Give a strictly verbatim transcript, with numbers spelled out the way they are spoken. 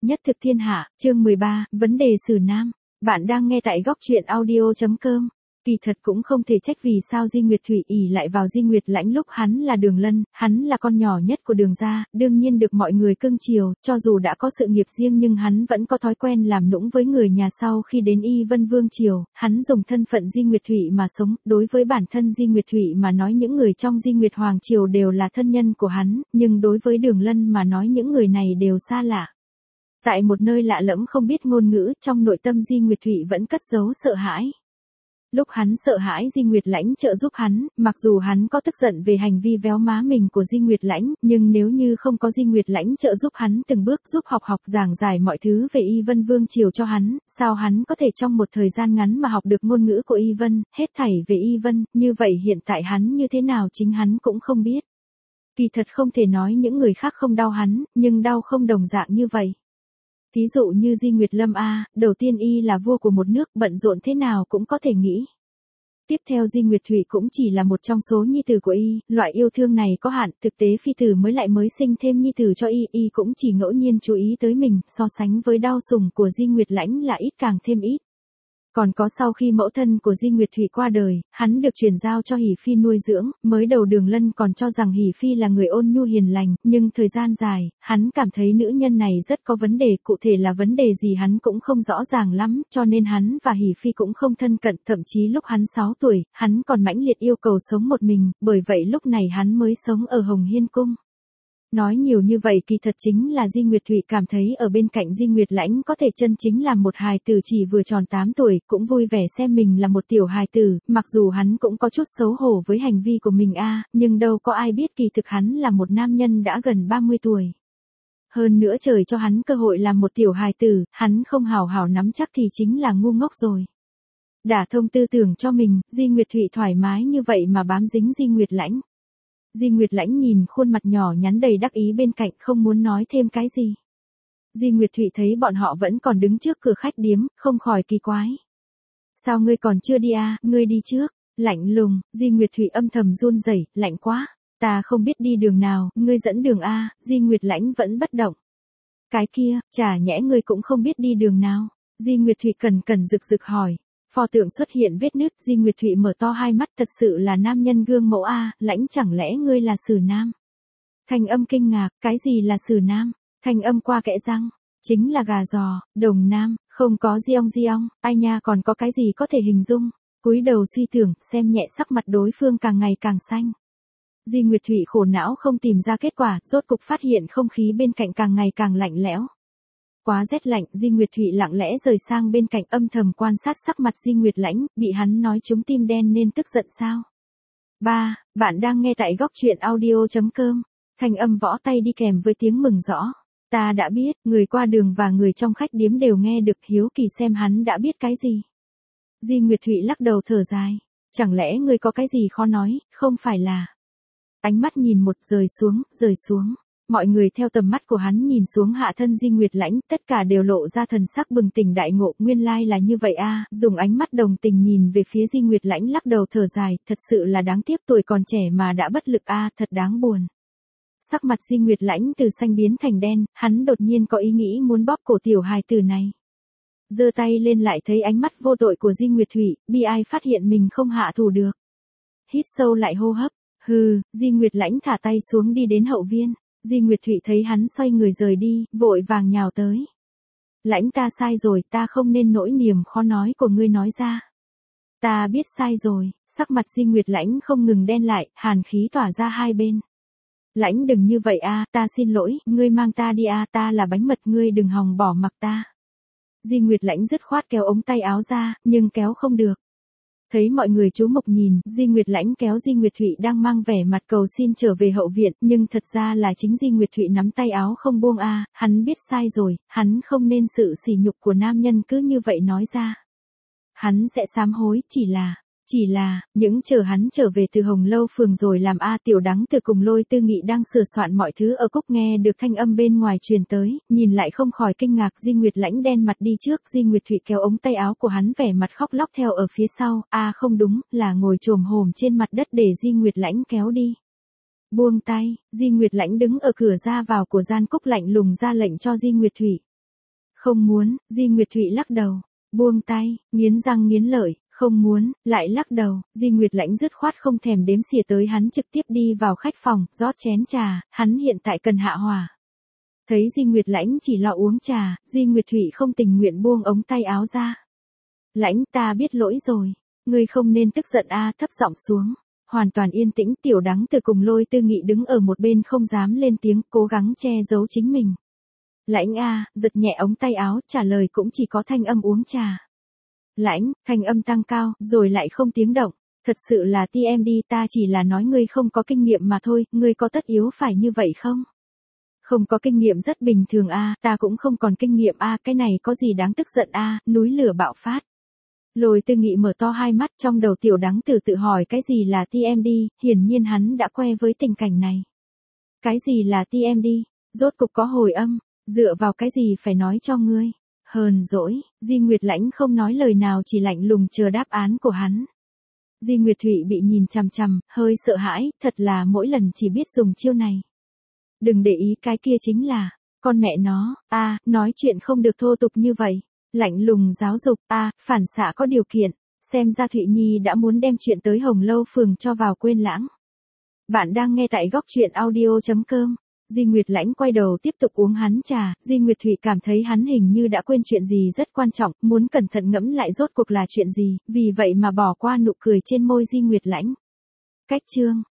nhất thực thiên hạ, chương mười ba, vấn đề xử nam. Bạn đang nghe tại góc truyện audio.com. Kỳ thật cũng không thể trách vì sao Di Nguyệt Thủy ỷ lại vào Di Nguyệt Lãnh lúc hắn là Đường Lân, hắn là con nhỏ nhất của Đường gia, đương nhiên được mọi người cưng chiều, cho dù đã có sự nghiệp riêng nhưng hắn vẫn có thói quen làm nũng với người nhà sau khi đến Y Vân Vương triều, hắn dùng thân phận Di Nguyệt Thủy mà sống, đối với bản thân Di Nguyệt Thủy mà nói những người trong Di Nguyệt Hoàng triều đều là thân nhân của hắn, nhưng đối với Đường Lân mà nói những người này đều xa lạ. Tại một nơi lạ lẫm không biết ngôn ngữ, trong nội tâm Di Nguyệt Thủy vẫn cất giấu sợ hãi. Lúc hắn sợ hãi Di Nguyệt Lãnh trợ giúp hắn, mặc dù hắn có tức giận về hành vi véo má mình của Di Nguyệt Lãnh, nhưng nếu như không có Di Nguyệt Lãnh trợ giúp hắn từng bước giúp học học giảng giải mọi thứ về Y Vân Vương triều cho hắn, sao hắn có thể trong một thời gian ngắn mà học được ngôn ngữ của Y Vân, hết thảy về Y Vân, như vậy hiện tại hắn như thế nào chính hắn cũng không biết. Kỳ thật không thể nói những người khác không đau hắn, nhưng đau không đồng dạng như vậy. Thí dụ như Di Nguyệt Lâm A, đầu tiên y là vua của một nước, bận rộn thế nào cũng có thể nghĩ. Tiếp theo Di Nguyệt Thủy cũng chỉ là một trong số nhi tử của y, loại yêu thương này có hạn, thực tế phi tử mới lại mới sinh thêm nhi tử cho y, y cũng chỉ ngẫu nhiên chú ý tới mình, so sánh với đau sủng của Di Nguyệt Lãnh là ít càng thêm ít. Còn có sau khi mẫu thân của Di Nguyệt Thủy qua đời, hắn được truyền giao cho Hỷ Phi nuôi dưỡng, mới đầu Đường Lân còn cho rằng Hỷ Phi là người ôn nhu hiền lành, nhưng thời gian dài, hắn cảm thấy nữ nhân này rất có vấn đề, cụ thể là vấn đề gì hắn cũng không rõ ràng lắm, cho nên hắn và Hỷ Phi cũng không thân cận, thậm chí lúc hắn sáu tuổi, hắn còn mãnh liệt yêu cầu sống một mình, bởi vậy lúc này hắn mới sống ở Hồng Hiên Cung. Nói nhiều như vậy kỳ thật chính là Di Nguyệt Thủy cảm thấy ở bên cạnh Di Nguyệt Lãnh có thể chân chính là một hài tử chỉ vừa tròn tám tuổi, cũng vui vẻ xem mình là một tiểu hài tử, mặc dù hắn cũng có chút xấu hổ với hành vi của mình a, nhưng đâu có ai biết kỳ thực hắn là một nam nhân đã gần ba mươi tuổi. Hơn nữa trời cho hắn cơ hội làm một tiểu hài tử, hắn không hào hào nắm chắc thì chính là ngu ngốc rồi. Đả thông tư tưởng cho mình, Di Nguyệt Thủy thoải mái như vậy mà bám dính Di Nguyệt Lãnh. Di Nguyệt Lãnh nhìn khuôn mặt nhỏ nhắn đầy đắc ý bên cạnh không muốn nói thêm cái gì. Di Nguyệt Thụy thấy bọn họ vẫn còn đứng trước cửa khách điếm, không khỏi kỳ quái. Sao ngươi còn chưa đi à, ngươi đi trước, lạnh lùng, Di Nguyệt Thụy âm thầm run rẩy, lạnh quá, ta không biết đi đường nào, ngươi dẫn đường a, Di Nguyệt Lãnh vẫn bất động. Cái kia, chả nhẽ ngươi cũng không biết đi đường nào, Di Nguyệt Thụy cẩn cẩn rực rực hỏi. Pho tượng xuất hiện vết nứt, Di Nguyệt Thụy mở to hai mắt, thật sự là nam nhân gương mẫu a, Lãnh chẳng lẽ ngươi là Sử Nam? Thanh âm kinh ngạc, cái gì là Sử Nam? Thanh âm qua kẽ răng, chính là gà giò, Đồng Nam, không có Diong Diong, ai nha còn có cái gì có thể hình dung? Cúi đầu suy tưởng, xem nhẹ sắc mặt đối phương càng ngày càng xanh. Di Nguyệt Thụy khổ não không tìm ra kết quả, rốt cục phát hiện không khí bên cạnh càng ngày càng lạnh lẽo. Quá rét lạnh, Di Nguyệt Thụy lặng lẽ rời sang bên cạnh âm thầm quan sát sắc mặt Di Nguyệt Lãnh, bị hắn nói trúng tim đen nên tức giận sao? ba. Bạn đang nghe tại góc truyện audio.com. Thanh âm võ tay đi kèm với tiếng mừng rõ. Ta đã biết, người qua đường và người trong khách điếm đều nghe được, hiếu kỳ xem hắn đã biết cái gì. Di Nguyệt Thụy lắc đầu thở dài. Chẳng lẽ ngươi có cái gì khó nói, không phải là. Ánh mắt nhìn một rời xuống, rời xuống. Mọi người theo tầm mắt của hắn nhìn xuống hạ thân Di Nguyệt Lãnh, tất cả đều lộ ra thần sắc bừng tỉnh đại ngộ, nguyên lai là như vậy a, dùng ánh mắt đồng tình nhìn về phía Di Nguyệt Lãnh lắc đầu thở dài, thật sự là đáng tiếc tuổi còn trẻ mà đã bất lực a, thật đáng buồn. Sắc mặt Di Nguyệt Lãnh từ xanh biến thành đen, hắn đột nhiên có ý nghĩ muốn bóp cổ tiểu hài tử này. Giơ tay lên lại thấy ánh mắt vô tội của Di Nguyệt Thụy, bi ai phát hiện mình không hạ thủ được. Hít sâu lại hô hấp, hừ, Di Nguyệt Lãnh thả tay xuống đi đến hậu viên. Di Nguyệt Thụy thấy hắn xoay người rời đi, vội vàng nhào tới. Lãnh ta sai rồi, ta không nên nỗi niềm khó nói của ngươi nói ra. Ta biết sai rồi, sắc mặt Di Nguyệt Lãnh không ngừng đen lại, hàn khí tỏa ra hai bên. Lãnh đừng như vậy a, ta xin lỗi, ngươi mang ta đi a, ta là bánh mật, ngươi đừng hòng bỏ mặc ta. Di Nguyệt Lãnh dứt khoát kéo ống tay áo ra, nhưng kéo không được. Thấy mọi người chú mục nhìn, Di Nguyệt Lãnh kéo Di Nguyệt Thụy đang mang vẻ mặt cầu xin trở về hậu viện, nhưng thật ra là chính Di Nguyệt Thụy nắm tay áo không buông a, hắn biết sai rồi, hắn không nên sự sỉ nhục của nam nhân cứ như vậy nói ra. Hắn sẽ sám hối, chỉ là, chỉ là, những chờ hắn trở về từ Hồng Lâu Phường rồi làm a, Tiểu Đắng từ cùng Lôi Tư Nghị đang sửa soạn mọi thứ ở cúc nghe được thanh âm bên ngoài truyền tới, nhìn lại không khỏi kinh ngạc. Di Nguyệt Lãnh đen mặt đi trước, Di Nguyệt Thụy kéo ống tay áo của hắn vẻ mặt khóc lóc theo ở phía sau, a không đúng, là ngồi chồm hổm trên mặt đất để Di Nguyệt Lãnh kéo đi. Buông tay, Di Nguyệt Lãnh đứng ở cửa ra vào của gian cúc lạnh lùng ra lệnh cho Di Nguyệt Thụy. Không muốn, Di Nguyệt Thụy lắc đầu, buông tay, nghiến răng nghiến lợi, không muốn, lại lắc đầu, Di Nguyệt Lãnh dứt khoát không thèm đếm xỉa tới hắn trực tiếp đi vào khách phòng, rót chén trà, hắn hiện tại cần hạ hỏa. Thấy Di Nguyệt Lãnh chỉ lo uống trà, Di Nguyệt Thụy không tình nguyện buông ống tay áo ra. Lãnh, ta biết lỗi rồi, ngươi không nên tức giận a, thấp giọng xuống. Hoàn toàn yên tĩnh, Tiểu Đắng Từ cùng Lôi Tư Nghị đứng ở một bên không dám lên tiếng, cố gắng che giấu chính mình. Lãnh a, giật nhẹ ống tay áo, trả lời cũng chỉ có thanh âm uống trà. Lãnh, thanh âm tăng cao, rồi lại không tiếng động. Thật sự là ti em đi, ta chỉ là nói ngươi không có kinh nghiệm mà thôi, ngươi có tất yếu phải như vậy không? Không có kinh nghiệm rất bình thường a, ta cũng không còn kinh nghiệm a, cái này có gì đáng tức giận a, núi lửa bạo phát. Lôi Tư Nghị mở to hai mắt, trong đầu Tiểu Đắng Từ tự hỏi cái gì là ti em đi, hiển nhiên hắn đã quen với tình cảnh này. Cái gì là ti em đi, rốt cục có hồi âm, dựa vào cái gì phải nói cho ngươi. Hờn dỗi, Di Nguyệt Lãnh không nói lời nào chỉ lạnh lùng chờ đáp án của hắn. Di Nguyệt Thụy bị nhìn chằm chằm, hơi sợ hãi, thật là mỗi lần chỉ biết dùng chiêu này. Đừng để ý cái kia chính là, con mẹ nó, a, nói chuyện không được thô tục như vậy. Lạnh lùng giáo dục, a, phản xạ có điều kiện, xem ra Thụy Nhi đã muốn đem chuyện tới Hồng Lâu Phường cho vào quên lãng. Bạn đang nghe tại góc truyện audio chấm com. Di Nguyệt Lãnh quay đầu tiếp tục uống hắn trà, Di Nguyệt Thụy cảm thấy hắn hình như đã quên chuyện gì rất quan trọng, muốn cẩn thận ngẫm lại rốt cuộc là chuyện gì, vì vậy mà bỏ qua nụ cười trên môi Di Nguyệt Lãnh. Cách chương